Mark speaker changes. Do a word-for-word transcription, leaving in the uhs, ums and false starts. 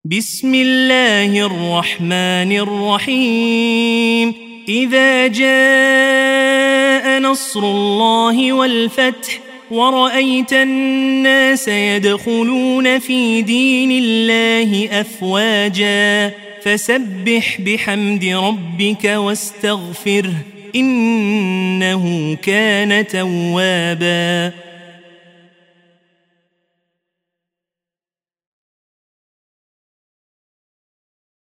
Speaker 1: بسم الله الرحمن الرحيم إذا جاء نصر الله والفتح ورأيت الناس يدخلون في دين الله أفواجا فسبح بحمد ربك واستغفره إنه كان توابا.